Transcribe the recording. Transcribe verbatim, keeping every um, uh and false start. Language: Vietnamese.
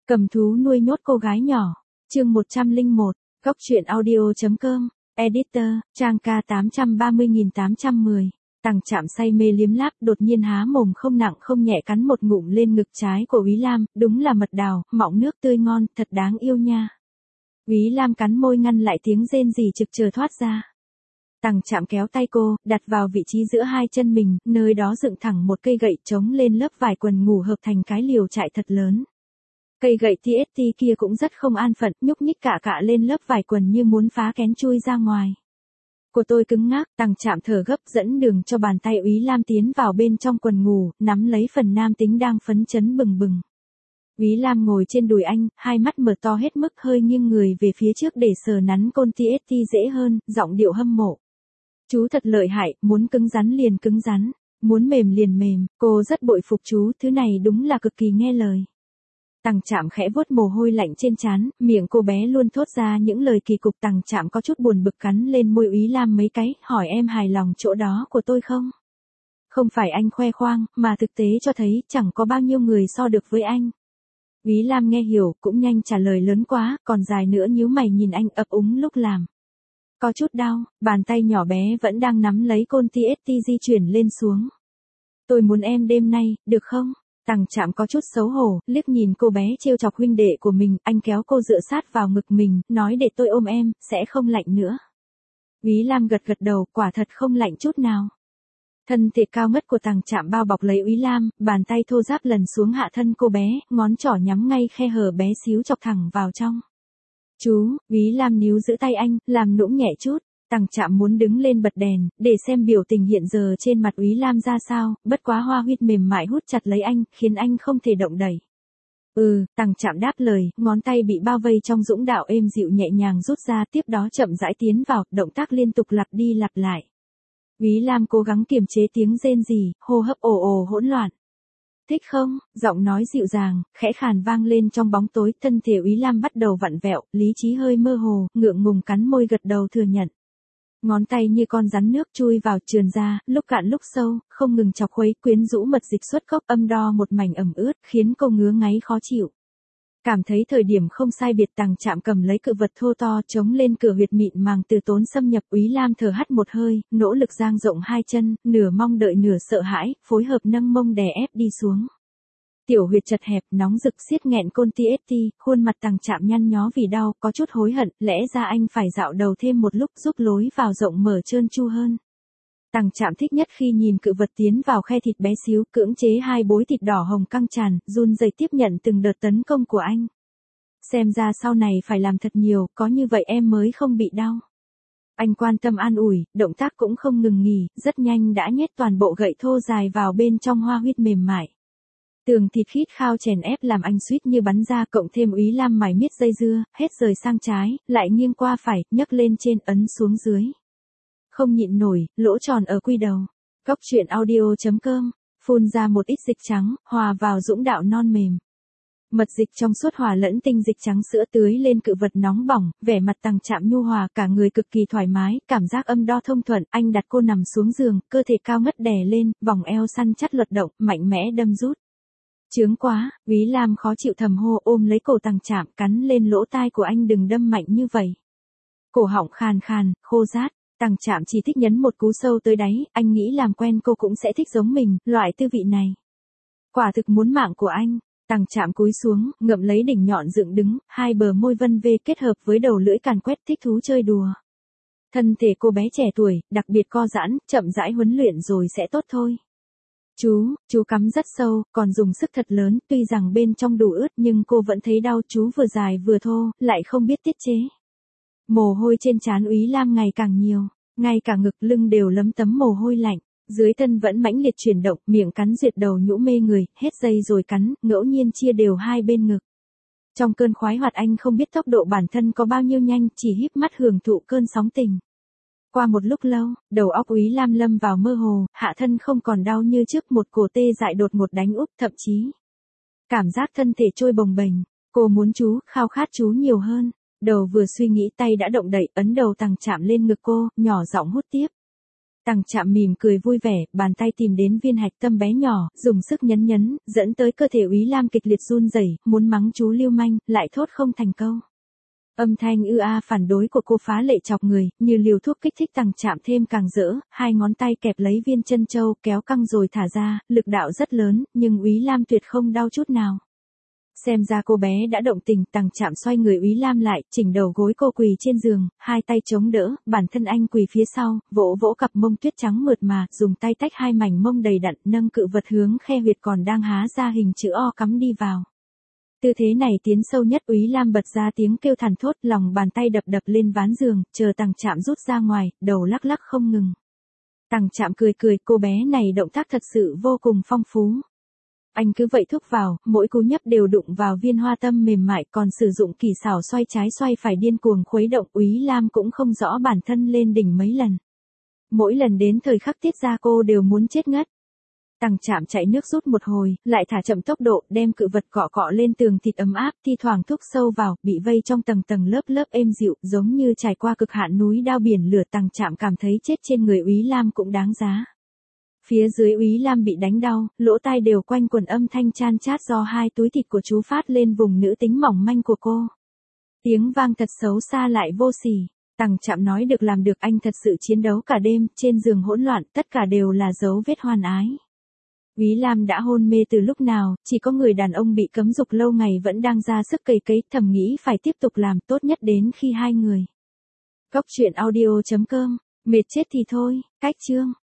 Cầm thú nuôi nhốt cô gái nhỏ. Chương một trăm lẻ một. Góc truyện audio.com. Editor, trang ca tám trăm ba mươi nghìn tám trăm mười. Tằng Trạm say mê liếm láp, đột nhiên há mồm không nặng không nhẹ cắn một ngụm lên ngực trái của Úy Lam, đúng là mật đào, mọng nước tươi ngon, thật đáng yêu nha. Úy Lam cắn môi ngăn lại tiếng rên rỉ trực chờ thoát ra. Tằng Trạm kéo tay cô, đặt vào vị trí giữa hai chân mình, nơi đó dựng thẳng một cây gậy chống lên lớp vải quần ngủ hợp thành cái liều trại thật lớn. Cây gậy tê ét tê kia cũng rất không an phận, nhúc nhích cạ cạ lên lớp vải quần như muốn phá kén chui ra ngoài. Của tôi cứng ngắc, Tằng Trạm thở gấp dẫn đường cho bàn tay Úy Lam tiến vào bên trong quần ngủ, nắm lấy phần nam tính đang phấn chấn bừng bừng. Úy Lam ngồi trên đùi anh, hai mắt mở to hết mức hơi nghiêng người về phía trước để sờ nắn côn tê ét tê dễ hơn, giọng điệu hâm mộ. Chú thật lợi hại, muốn cứng rắn liền cứng rắn, muốn mềm liền mềm, cô rất bội phục chú, thứ này đúng là cực kỳ nghe lời. Tằng Trạm khẽ vuốt mồ hôi lạnh trên trán, miệng cô bé luôn thốt ra những lời kỳ cục. Tằng Trạm có chút buồn bực cắn lên môi Úy Lam mấy cái, hỏi em hài lòng chỗ đó của tôi không? Không phải anh khoe khoang, mà thực tế cho thấy chẳng có bao nhiêu người so được với anh. Úy Lam nghe hiểu, cũng nhanh trả lời lớn quá, còn dài nữa nhíu mày nhìn anh ấp úng lúc làm. Có chút đau, bàn tay nhỏ bé vẫn đang nắm lấy côn tê ét tê di chuyển lên xuống. Tôi muốn em đêm nay, được không? Tằng Trạm có chút xấu hổ, liếc nhìn cô bé trêu chọc huynh đệ của mình, anh kéo cô dựa sát vào ngực mình, nói để tôi ôm em, sẽ không lạnh nữa. Úy Lam gật gật đầu, quả thật không lạnh chút nào. Thân thể cao ngất của Tằng Trạm bao bọc lấy Úy Lam, bàn tay thô ráp lần xuống hạ thân cô bé, ngón trỏ nhắm ngay khe hở bé xíu chọc thẳng vào trong. Chú, Úy Lam níu giữ tay anh, làm nũng nhẹ chút. Tằng Trạm muốn đứng lên bật đèn, để xem biểu tình hiện giờ trên mặt Úy Lam ra sao, bất quá hoa huyết mềm mại hút chặt lấy anh, khiến anh không thể động đẩy. Ừ, Tằng Trạm đáp lời, ngón tay bị bao vây trong dũng đạo êm dịu nhẹ nhàng rút ra, tiếp đó chậm rãi tiến vào, động tác liên tục lặp đi lặp lại. Úy Lam cố gắng kiềm chế tiếng rên rỉ, hô hấp ồ ồ hỗn loạn. Thích không? Giọng nói dịu dàng, khẽ khàn vang lên trong bóng tối, thân thể Úy Lam bắt đầu vặn vẹo, lý trí hơi mơ hồ, ngượng ngùng cắn môi gật đầu thừa nhận. Ngón tay như con rắn nước chui vào trườn ra, lúc cạn lúc sâu, không ngừng chọc khuấy, quyến rũ mật dịch xuất cốc âm đo một mảnh ẩm ướt, khiến cô ngứa ngáy khó chịu. Cảm thấy thời điểm không sai biệt, Tằng Trạm cầm lấy cự vật thô to chống lên cửa huyệt mịn màng từ tốn xâm nhập. Úy Lam thở hắt một hơi, nỗ lực dang rộng hai chân, nửa mong đợi nửa sợ hãi, phối hợp nâng mông đè ép đi xuống. Tiểu huyệt chật hẹp, nóng rực siết nghẹn côn tê ét tê, khuôn mặt Tằng Trạm nhăn nhó vì đau, có chút hối hận, lẽ ra anh phải dạo đầu thêm một lúc giúp lối vào rộng mở trơn tru hơn. Tằng Trạm thích nhất khi nhìn cự vật tiến vào khe thịt bé xíu, cưỡng chế hai bối thịt đỏ hồng căng tràn, run rẩy tiếp nhận từng đợt tấn công của anh. Xem ra sau này phải làm thật nhiều, có như vậy em mới không bị đau. Anh quan tâm an ủi, động tác cũng không ngừng nghỉ, rất nhanh đã nhét toàn bộ gậy thô dài vào bên trong hoa huyết mềm mại. Tường thịt khít khao chèn ép làm anh suýt như bắn ra, cộng thêm Úy Lam mải miết dây dưa, hết rời sang trái, lại nghiêng qua phải, nhấc lên trên, ấn xuống dưới. Không nhịn nổi, lỗ tròn ở quy đầu. Góc truyện audio.com, phun ra một ít dịch trắng, hòa vào dũng đạo non mềm. Mật dịch trong suốt hòa lẫn tinh dịch trắng sữa tưới lên cự vật nóng bỏng, vẻ mặt Tằng Trạm nhu hòa, cả người cực kỳ thoải mái, cảm giác âm đo thông thuận. Anh đặt cô nằm xuống giường, cơ thể cao ngất đè lên, vòng eo săn chắt luật động, mạnh mẽ đâm rút. Chướng quá, Úy Lam khó chịu thầm hô, ôm lấy cổ Tằng Trạm, cắn lên lỗ tai của anh, đừng đâm mạnh như vậy. Cổ họng khàn khàn, khô rát, Tằng Trạm chỉ thích nhấn một cú sâu tới đáy, anh nghĩ làm quen cô cũng sẽ thích giống mình, loại tư vị này. Quả thực muốn mạng của anh. Tằng Trạm cúi xuống, ngậm lấy đỉnh nhọn dựng đứng, hai bờ môi vân vê kết hợp với đầu lưỡi càn quét, thích thú chơi đùa. Thân thể cô bé trẻ tuổi, đặc biệt co giãn, chậm rãi huấn luyện rồi sẽ tốt thôi. Chú, chú cắm rất sâu, còn dùng sức thật lớn, tuy rằng bên trong đủ ướt nhưng cô vẫn thấy đau, chú vừa dài vừa thô, lại không biết tiết chế. Mồ hôi trên trán Úy Lam ngày càng nhiều, ngay cả ngực lưng đều lấm tấm mồ hôi lạnh, dưới thân vẫn mãnh liệt chuyển động, miệng cắn duyệt đầu nhũ mê người, hết dây rồi cắn, ngẫu nhiên chia đều hai bên ngực. Trong cơn khoái hoạt anh không biết tốc độ bản thân có bao nhiêu nhanh, chỉ híp mắt hưởng thụ cơn sóng tình. Qua một lúc lâu, đầu óc Úy Lam lâm vào mơ hồ, hạ thân không còn đau như trước, một cổ tê dại đột ngột đánh úp, thậm chí cảm giác thân thể trôi bồng bềnh. Cô muốn chú, khao khát chú nhiều hơn. Đầu vừa suy nghĩ tay đã động đậy, ấn đầu Tằng Trạm lên ngực cô, nhỏ giọng hút tiếp. Tằng Trạm mỉm cười vui vẻ, bàn tay tìm đến viên hạch tâm bé nhỏ, dùng sức nhấn nhấn, dẫn tới cơ thể Úy Lam kịch liệt run rẩy, muốn mắng chú lưu manh, lại thốt không thành câu. Âm thanh ư a phản đối của cô phá lệ chọc người, như liều thuốc kích thích Tằng Trạm thêm càng rỡ, hai ngón tay kẹp lấy viên chân châu, kéo căng rồi thả ra, lực đạo rất lớn, nhưng Úy Lam tuyệt không đau chút nào. Xem ra cô bé đã động tình, Tằng Trạm xoay người Úy Lam lại, chỉnh đầu gối cô quỳ trên giường, hai tay chống đỡ, bản thân anh quỳ phía sau, vỗ vỗ cặp mông tuyết trắng mượt mà, dùng tay tách hai mảnh mông đầy đặn, nâng cự vật hướng khe huyệt còn đang há ra hình chữ O cắm đi vào. Tư thế này tiến sâu nhất, Úy Lam bật ra tiếng kêu thảm thốt, lòng bàn tay đập đập lên ván giường, chờ Tằng Trạm rút ra ngoài, đầu lắc lắc không ngừng. Tằng Trạm cười cười, cô bé này động tác thật sự vô cùng phong phú. Anh cứ vậy thúc vào, mỗi cú nhấp đều đụng vào viên hoa tâm mềm mại, còn sử dụng kỳ xảo xoay trái xoay phải điên cuồng khuấy động, Úy Lam cũng không rõ bản thân lên đỉnh mấy lần. Mỗi lần đến thời khắc tiết ra cô đều muốn chết ngất. Tằng Trạm chạy nước rút một hồi, lại thả chậm tốc độ, đem cự vật cọ cọ lên tường thịt ấm áp, thi thoảng thúc sâu vào, bị vây trong tầng tầng lớp lớp êm dịu, giống như trải qua cực hạn núi đao biển lửa. Tằng Trạm cảm thấy chết trên người Úy Lam cũng đáng giá. Phía dưới Úy Lam bị đánh đau, lỗ tai đều quanh quẩn âm thanh chan chát do hai túi thịt của chú phát lên vùng nữ tính mỏng manh của cô. Tiếng vang thật xấu xa lại vô sỉ. Tằng Trạm nói được làm được, anh thật sự chiến đấu cả đêm, trên giường hỗn loạn, tất cả đều là dấu vết hoan ái. Úy Lam đã hôn mê từ lúc nào, chỉ có người đàn ông bị cấm dục lâu ngày vẫn đang ra sức cày cấy, thầm nghĩ phải tiếp tục làm, tốt nhất đến khi hai người. Góc truyện audio chấm com, mệt chết thì thôi, cách chương.